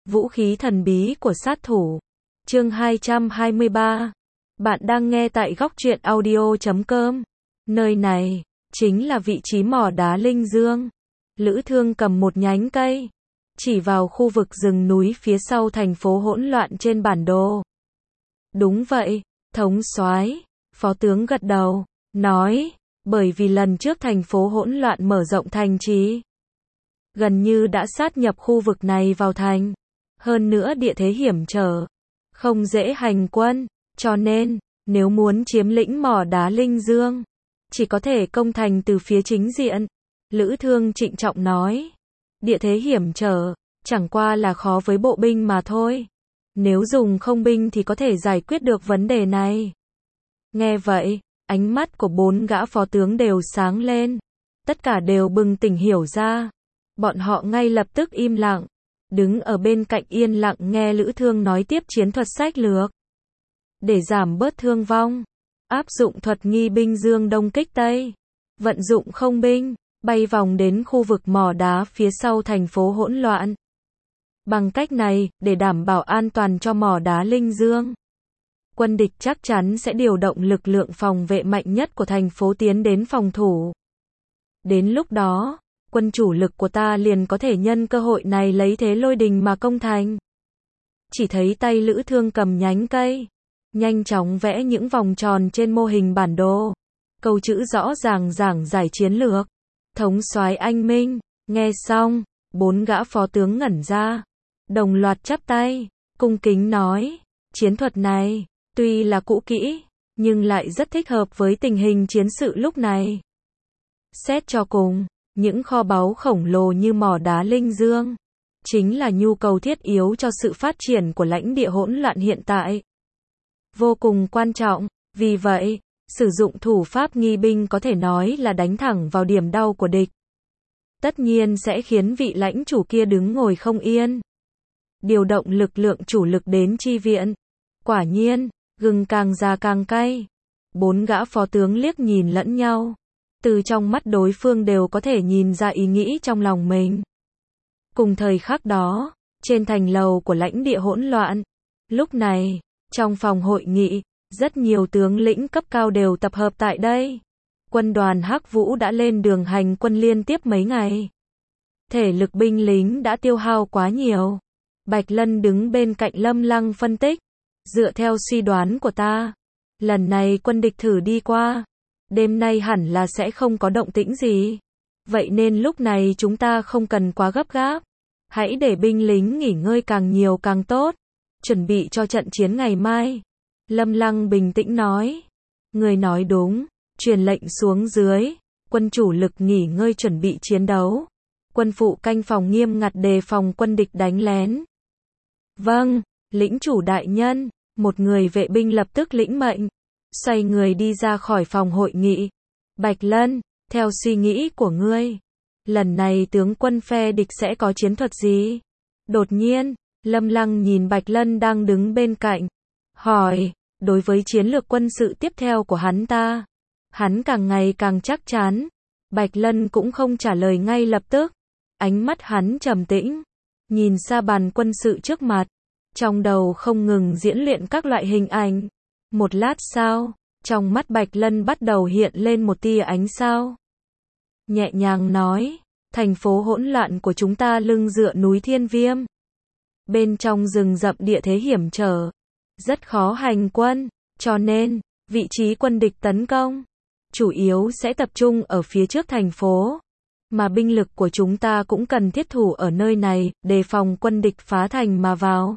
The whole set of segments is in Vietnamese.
Vũ khí thần bí của sát thủ. Chương 223. Bạn đang nghe tại góc truyện audio.com. Nơi này chính là vị trí mỏ đá Linh Dương. Lữ Thương cầm một nhánh cây, chỉ vào khu vực rừng núi phía sau thành phố hỗn loạn trên bản đồ. Đúng vậy, thống soái, phó tướng gật đầu, nói, bởi vì lần trước thành phố hỗn loạn mở rộng thành trì, gần như đã sát nhập khu vực này vào thành. Hơn nữa địa thế hiểm trở, không dễ hành quân, cho nên, nếu muốn chiếm lĩnh mỏ đá Linh Dương, chỉ có thể công thành từ phía chính diện. Lữ Thương trịnh trọng nói, địa thế hiểm trở, chẳng qua là khó với bộ binh mà thôi. Nếu dùng không binh thì có thể giải quyết được vấn đề này. Nghe vậy, ánh mắt của 4 gã phó tướng đều sáng lên. Tất cả đều bừng tỉnh hiểu ra. Bọn họ ngay lập tức im lặng, đứng ở bên cạnh yên lặng nghe Lữ Thương nói tiếp chiến thuật sách lược. Để giảm bớt thương vong, áp dụng thuật nghi binh dương đông kích tây, vận dụng không binh, bay vòng đến khu vực mỏ đá phía sau thành phố hỗn loạn. Bằng cách này, để đảm bảo an toàn cho mỏ đá Linh Dương, quân địch chắc chắn sẽ điều động lực lượng phòng vệ mạnh nhất của thành phố tiến đến phòng thủ. Đến lúc đó, quân chủ lực của ta liền có thể nhân cơ hội này lấy thế lôi đình mà công thành. Chỉ thấy tay Lữ Thương cầm nhánh cây, nhanh chóng vẽ những vòng tròn trên mô hình bản đồ. Câu chữ rõ ràng giảng giải chiến lược. Thống soái anh minh. Nghe xong, 4 gã phó tướng ngẩn ra, đồng loạt chắp tay, cung kính nói, chiến thuật này, tuy là cũ kỹ, nhưng lại rất thích hợp với tình hình chiến sự lúc này. Xét cho cùng, những kho báu khổng lồ như mỏ đá Linh Dương, chính là nhu cầu thiết yếu cho sự phát triển của lãnh địa hỗn loạn hiện tại. Vô cùng quan trọng, vì vậy, sử dụng thủ pháp nghi binh có thể nói là đánh thẳng vào điểm đau của địch. Tất nhiên sẽ khiến vị lãnh chủ kia đứng ngồi không yên. Điều động lực lượng chủ lực đến chi viện. Quả nhiên, gừng càng già càng cay. 4 gã phó tướng liếc nhìn lẫn nhau. Từ trong mắt đối phương đều có thể nhìn ra ý nghĩ trong lòng mình. Cùng thời khắc đó, trên thành lầu của lãnh địa hỗn loạn, lúc này, trong phòng hội nghị, rất nhiều tướng lĩnh cấp cao đều tập hợp tại đây. Quân đoàn Hắc Vũ đã lên đường hành quân liên tiếp mấy ngày. Thể lực binh lính đã tiêu hao quá nhiều. Bạch Lân đứng bên cạnh Lâm Lăng phân tích. Dựa theo suy đoán của ta, lần này quân địch thử đi qua, đêm nay hẳn là sẽ không có động tĩnh gì. Vậy nên lúc này chúng ta không cần quá gấp gáp. Hãy để binh lính nghỉ ngơi càng nhiều càng tốt. Chuẩn bị cho trận chiến ngày mai. Lâm Lăng bình tĩnh nói. Người nói đúng. Truyền lệnh xuống dưới. Quân chủ lực nghỉ ngơi chuẩn bị chiến đấu. Quân phụ canh phòng nghiêm ngặt đề phòng quân địch đánh lén. Vâng, lĩnh chủ đại nhân. Một người vệ binh lập tức lĩnh mệnh. Xoay người đi ra khỏi phòng hội nghị. Bạch Lân, theo suy nghĩ của ngươi, lần này tướng quân phe địch sẽ có chiến thuật gì? Đột nhiên, Lâm Lăng nhìn Bạch Lân đang đứng bên cạnh, hỏi, đối với chiến lược quân sự tiếp theo của hắn càng ngày càng chắc chắn. Bạch Lân cũng không trả lời ngay lập tức, ánh mắt hắn trầm tĩnh, nhìn xa bàn quân sự trước mặt, trong đầu không ngừng diễn luyện các loại hình ảnh. Một lát sau, trong mắt Bạch Lân bắt đầu hiện lên một tia ánh sao. Nhẹ nhàng nói, thành phố hỗn loạn của chúng ta lưng dựa núi Thiên Viêm. Bên trong rừng rậm địa thế hiểm trở, rất khó hành quân, cho nên, vị trí quân địch tấn công, chủ yếu sẽ tập trung ở phía trước thành phố. Mà binh lực của chúng ta cũng cần thiết thủ ở nơi này, đề phòng quân địch phá thành mà vào.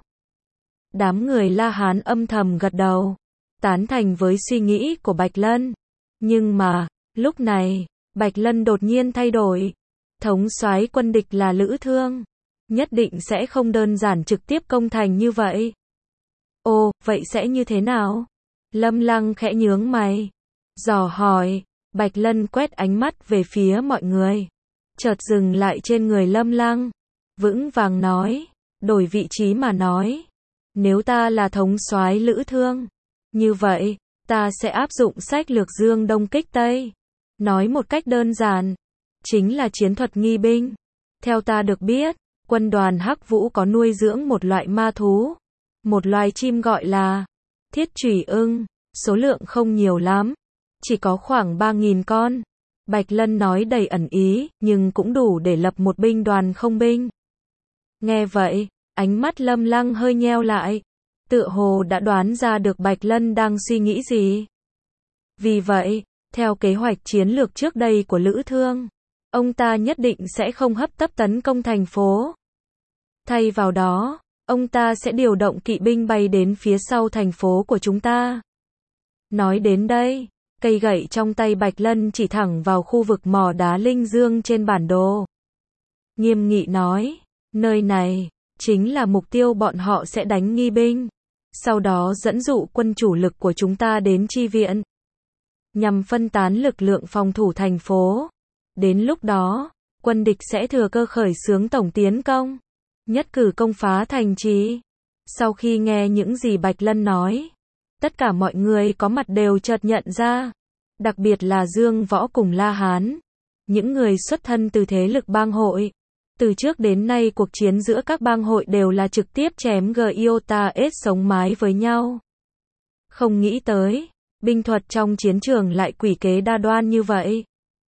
Đám người La Hán âm thầm gật đầu, tán thành với suy nghĩ của Bạch Lân. Nhưng mà, lúc này, Bạch Lân đột nhiên thay đổi. Thống soái quân địch là Lữ Thương, nhất định sẽ không đơn giản trực tiếp công thành như vậy. Ồ, vậy sẽ như thế nào? Lâm Lăng khẽ nhướng mày, dò hỏi. Bạch Lân quét ánh mắt về phía mọi người, chợt dừng lại trên người Lâm Lăng, vững vàng nói, đổi vị trí mà nói. Nếu ta là thống soái Lữ Thương, như vậy, ta sẽ áp dụng sách lược dương đông kích tây. Nói một cách đơn giản, chính là chiến thuật nghi binh. Theo ta được biết, Quân đoàn Hắc Vũ có nuôi dưỡng một loại ma thú, một loài chim gọi là thiết chủy ưng, số lượng không nhiều lắm, chỉ có khoảng 3.000 con. Bạch Lân nói đầy ẩn ý, nhưng cũng đủ để lập một binh đoàn không binh. Nghe vậy, ánh mắt Lâm Lăng hơi nheo lại, tựa hồ đã đoán ra được Bạch Lân đang suy nghĩ gì. Vì vậy, theo kế hoạch chiến lược trước đây của Lữ Thương, ông ta nhất định sẽ không hấp tấp tấn công thành phố. Thay vào đó, ông ta sẽ điều động kỵ binh bay đến phía sau thành phố của chúng ta. Nói đến đây, cây gậy trong tay Bạch Lân chỉ thẳng vào khu vực mỏ đá Linh Dương trên bản đồ. Nghiêm nghị nói, nơi này chính là mục tiêu bọn họ sẽ đánh nghi binh, sau đó dẫn dụ quân chủ lực của chúng ta đến chi viện, nhằm phân tán lực lượng phòng thủ thành phố. Đến lúc đó, quân địch sẽ thừa cơ khởi xướng tổng tiến công, nhất cử công phá thành trì. Sau khi nghe những gì Bạch Lân nói, tất cả mọi người có mặt đều chợt nhận ra, đặc biệt là Dương Võ cùng La Hán, những người xuất thân từ thế lực bang hội. Từ trước đến nay cuộc chiến giữa các bang hội đều là trực tiếp chém Giota-S sống mái với nhau. Không nghĩ tới, binh thuật trong chiến trường lại quỷ kế đa đoan như vậy.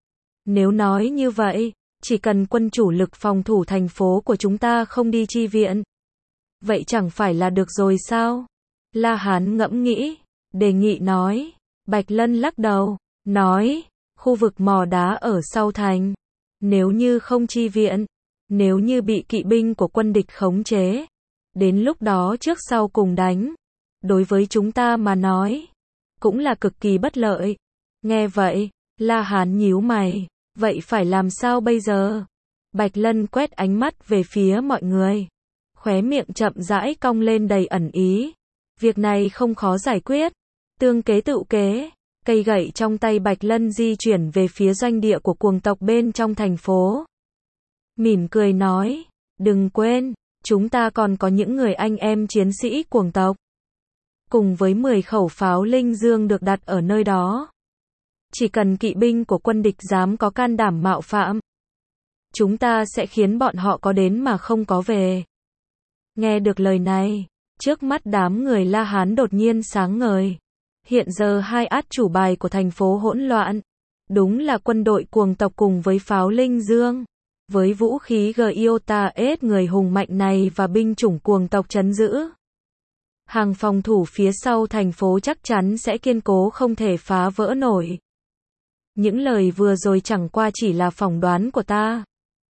Nếu nói như vậy, chỉ cần quân chủ lực phòng thủ thành phố của chúng ta không đi chi viện, vậy chẳng phải là được rồi sao? La Hán ngẫm nghĩ, đề nghị nói. Bạch Lân lắc đầu, nói, khu vực mỏ đá ở sau thành, nếu như không chi viện, nếu như bị kỵ binh của quân địch khống chế, đến lúc đó trước sau cùng đánh, đối với chúng ta mà nói, cũng là cực kỳ bất lợi. Nghe vậy, La Hán nhíu mày, vậy phải làm sao bây giờ? Bạch Lân quét ánh mắt về phía mọi người, khóe miệng chậm rãi cong lên đầy ẩn ý. Việc này không khó giải quyết, tương kế tựu kế. Cây gậy trong tay Bạch Lân di chuyển về phía doanh địa của cuồng tộc bên trong thành phố. Mỉm cười nói, đừng quên, chúng ta còn có những người anh em chiến sĩ cuồng tộc. Cùng với 10 khẩu pháo Linh Dương được đặt ở nơi đó. Chỉ cần kỵ binh của quân địch dám có can đảm mạo phạm, chúng ta sẽ khiến bọn họ có đến mà không có về. Nghe được lời này, trước mắt đám người La Hán đột nhiên sáng ngời. Hiện giờ hai át chủ bài của thành phố hỗn loạn, đúng là quân đội cuồng tộc cùng với pháo Linh Dương. Với vũ khí Giota-S người hùng mạnh này và binh chủng cuồng tộc trấn giữ, hàng phòng thủ phía sau thành phố chắc chắn sẽ kiên cố không thể phá vỡ nổi. Những lời vừa rồi chẳng qua chỉ là phỏng đoán của ta.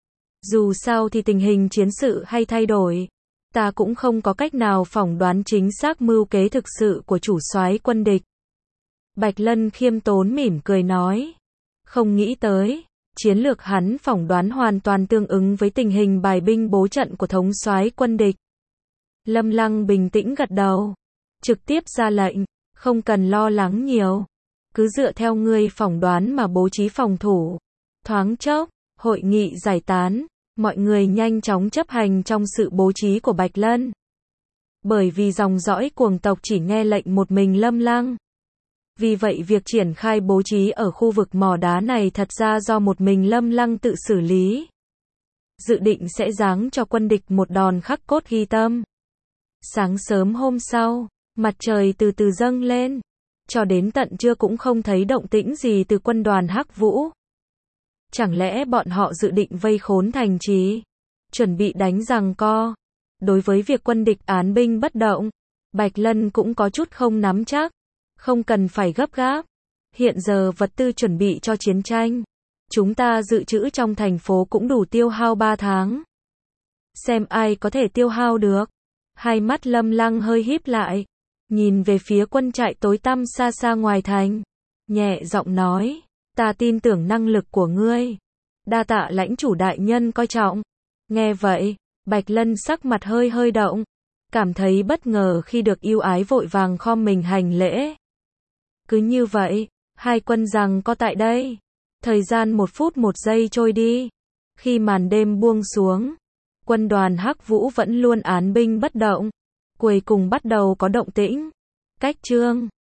Dù sao thì tình hình chiến sự hay thay đổi, ta cũng không có cách nào phỏng đoán chính xác mưu kế thực sự của chủ soái quân địch. Bạch Lân khiêm tốn mỉm cười nói. Không nghĩ tới, chiến lược hắn phỏng đoán hoàn toàn tương ứng với tình hình bài binh bố trận của thống soái quân địch. Lâm Lăng bình tĩnh gật đầu, trực tiếp ra lệnh, không cần lo lắng nhiều, cứ dựa theo ngươi phỏng đoán mà bố trí phòng thủ. Thoáng chốc, hội nghị giải tán, mọi người nhanh chóng chấp hành trong sự bố trí của Bạch Lân. Bởi vì dòng dõi cuồng tộc chỉ nghe lệnh một mình Lâm Lăng. Vì vậy việc triển khai bố trí ở khu vực mỏ đá này thật ra do một mình Lâm Lăng tự xử lý. Dự định sẽ giáng cho quân địch một đòn khắc cốt ghi tâm. Sáng sớm hôm sau, mặt trời từ từ dâng lên. Cho đến tận trưa cũng không thấy động tĩnh gì từ quân đoàn Hắc Vũ. Chẳng lẽ bọn họ dự định vây khốn thành trì, chuẩn bị đánh giằng co? Đối với việc quân địch án binh bất động, Bạch Lân cũng có chút không nắm chắc. Không cần phải gấp gáp. Hiện giờ vật tư chuẩn bị cho chiến tranh, chúng ta dự trữ trong thành phố cũng đủ tiêu hao 3 tháng. Xem ai có thể tiêu hao được. Hai mắt Lâm Lăng hơi híp lại, nhìn về phía quân trại tối tăm xa xa ngoài thành, nhẹ giọng nói, ta tin tưởng năng lực của ngươi. Đa tạ lãnh chủ đại nhân coi trọng. Nghe vậy, Bạch Lân sắc mặt hơi động, cảm thấy bất ngờ khi được ưu ái vội vàng khom mình hành lễ. Cứ như vậy, hai quân giằng co tại đây. Thời gian 1 phút 1 giây trôi đi. Khi màn đêm buông xuống, quân đoàn Hắc Vũ vẫn luôn án binh bất động. Cuối cùng bắt đầu có động tĩnh. Cách chương